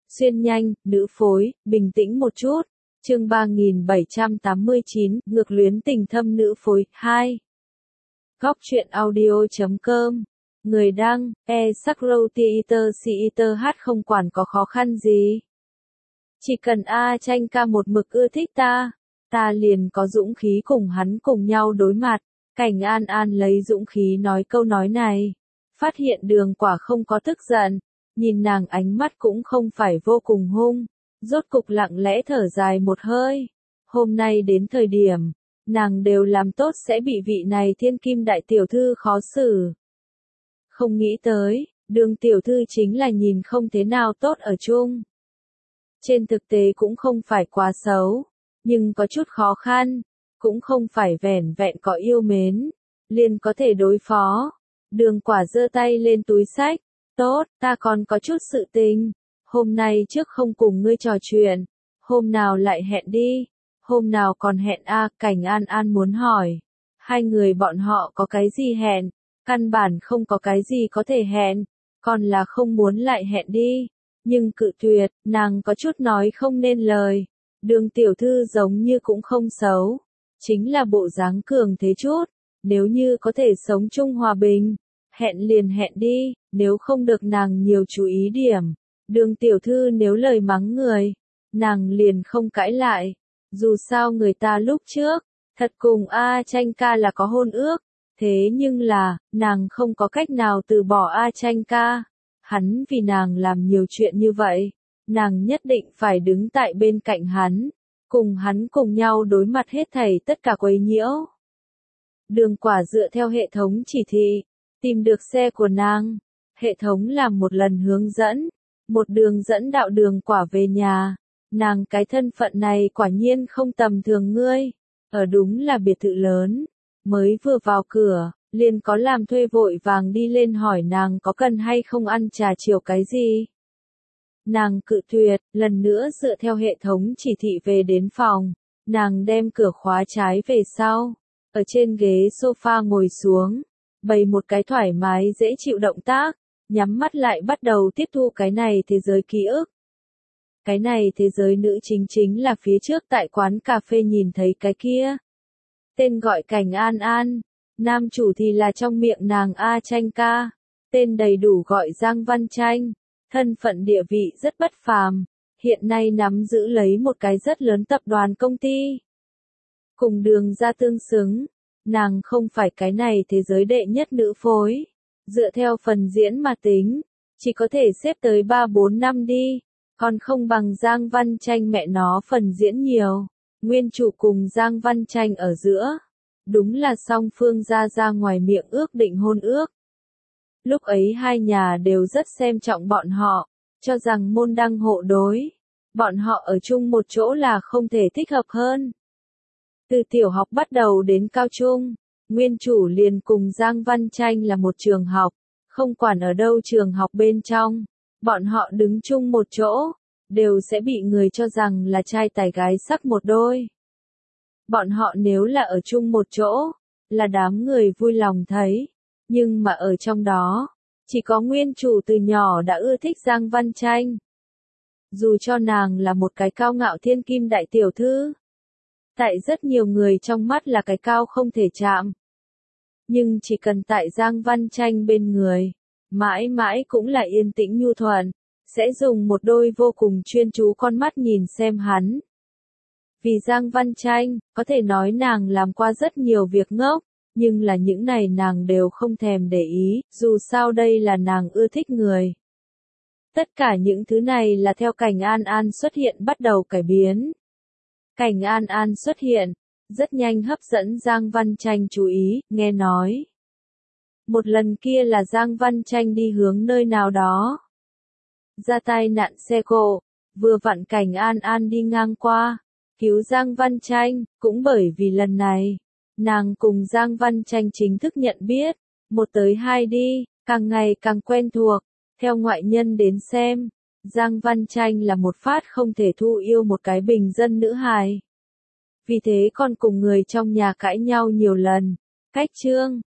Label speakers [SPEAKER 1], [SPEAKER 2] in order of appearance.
[SPEAKER 1] Xuyên nhanh, nữ phối, bình tĩnh một chút. Chương 3789, ngược luyến tình thâm nữ phối, 2. Góc truyện audio.com. Người đăng, Sakrow Theater hát không quản có khó khăn gì. Chỉ cần A Tranh ca một mực ưa thích ta liền có dũng khí cùng hắn cùng nhau đối mặt. Cảnh An An lấy dũng khí nói câu nói này. Phát hiện Đường Quả không có tức giận, nhìn nàng ánh mắt cũng không phải vô cùng hung. Rốt cục lặng lẽ thở dài một hơi. Hôm nay đến thời điểm, nàng đều làm tốt sẽ bị vị này thiên kim đại tiểu thư khó xử. Không nghĩ tới, Đường tiểu thư chính là nhìn không thế nào tốt ở chung. Trên thực tế cũng không phải quá xấu, nhưng có chút khó khăn, cũng không phải vẻn vẹn có yêu mến, liền có thể đối phó. Đường Quả giơ tay lên túi xách, tốt, ta còn có chút sự tình. Hôm nay trước không cùng ngươi trò chuyện, hôm nào lại hẹn đi, hôm nào còn hẹn Cảnh An An muốn hỏi. Hai người bọn họ có cái gì hẹn, căn bản không có cái gì có thể hẹn, còn là không muốn lại hẹn đi. Nhưng cự tuyệt, nàng có chút nói không nên lời. Đường tiểu thư giống như cũng không xấu, chính là bộ dáng cường thế chút, nếu như có thể sống chung hòa bình, hẹn liền hẹn đi, nếu không được nàng nhiều chú ý điểm. Đường tiểu thư nếu lời mắng người, nàng liền không cãi lại, dù sao người ta lúc trước, thật cùng A Tranh ca là có hôn ước, thế nhưng là, nàng không có cách nào từ bỏ A Tranh ca. Hắn vì nàng làm nhiều chuyện như vậy, nàng nhất định phải đứng tại bên cạnh hắn, cùng hắn cùng nhau đối mặt hết thảy tất cả quấy nhiễu. Đường Quả dựa theo hệ thống chỉ thị, tìm được xe của nàng, hệ thống làm một lần hướng dẫn, một đường dẫn đạo Đường Quả về nhà. Nàng cái thân phận này quả nhiên không tầm thường ngươi, ở đúng là biệt thự lớn, mới vừa vào cửa, liền có làm thuê vội vàng đi lên hỏi nàng có cần hay không ăn trà chiều cái gì. Nàng cự tuyệt, lần nữa dựa theo hệ thống chỉ thị về đến phòng, nàng đem cửa khóa trái về sau, ở trên ghế sofa ngồi xuống, bày một cái thoải mái dễ chịu động tác, nhắm mắt lại bắt đầu tiếp thu cái này thế giới ký ức. Cái này thế giới nữ chính là phía trước tại quán cà phê nhìn thấy cái kia. Tên gọi Cảnh An An, nam chủ thì là trong miệng nàng A Tranh ca, tên đầy đủ gọi Giang Văn Tranh, thân phận địa vị rất bất phàm, hiện nay nắm giữ lấy một cái rất lớn tập đoàn công ty. Cùng Đường ra tương xứng, nàng không phải cái này thế giới đệ nhất nữ phối, dựa theo phần diễn mà tính, chỉ có thể xếp tới 3-4 năm đi, còn không bằng Giang Văn Tranh mẹ nó phần diễn nhiều. Nguyên chủ cùng Giang Văn Tranh ở giữa, đúng là song phương ra ngoài miệng ước định hôn ước. Lúc ấy hai nhà đều rất xem trọng bọn họ, cho rằng môn đăng hộ đối, bọn họ ở chung một chỗ là không thể thích hợp hơn. Từ tiểu học bắt đầu đến cao trung, nguyên chủ liền cùng Giang Văn Tranh là một trường học, không quản ở đâu trường học bên trong, bọn họ đứng chung một chỗ, đều sẽ bị người cho rằng là trai tài gái sắc một đôi. Bọn họ nếu là ở chung một chỗ, là đám người vui lòng thấy, nhưng mà ở trong đó, chỉ có nguyên chủ từ nhỏ đã ưa thích Giang Văn Tranh. Dù cho nàng là một cái cao ngạo thiên kim đại tiểu thư, tại rất nhiều người trong mắt là cái cao không thể chạm. Nhưng chỉ cần tại Giang Văn Tranh bên người, mãi mãi cũng là yên tĩnh nhu thuận, sẽ dùng một đôi vô cùng chuyên chú con mắt nhìn xem hắn. Vì Giang Văn Tranh, có thể nói nàng làm qua rất nhiều việc ngốc, nhưng là những này nàng đều không thèm để ý, dù sao đây là nàng ưa thích người. Tất cả những thứ này là theo Cảnh An An xuất hiện bắt đầu cải biến. Cảnh An An xuất hiện, rất nhanh hấp dẫn Giang Văn Tranh chú ý, nghe nói. Một lần kia là Giang Văn Tranh đi hướng nơi nào đó. Ra tai nạn xe cộ, vừa vặn Cảnh An An đi ngang qua, cứu Giang Văn Tranh, cũng bởi vì lần này, nàng cùng Giang Văn Tranh chính thức nhận biết, một tới hai đi, càng ngày càng quen thuộc, theo ngoại nhân đến xem, Giang Văn Tranh là một phát không thể thu yêu một cái bình dân nữ hài. Vì thế còn cùng người trong nhà cãi nhau nhiều lần, cách chương.